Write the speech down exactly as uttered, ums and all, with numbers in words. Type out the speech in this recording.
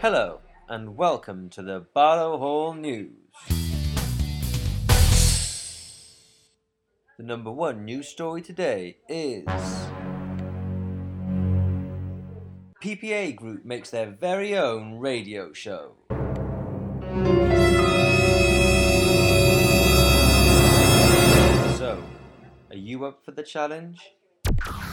Hello, and welcome to the Barlow Hall News. The number one news story today is P P A Group makes their very own radio show. So, are you up for the challenge?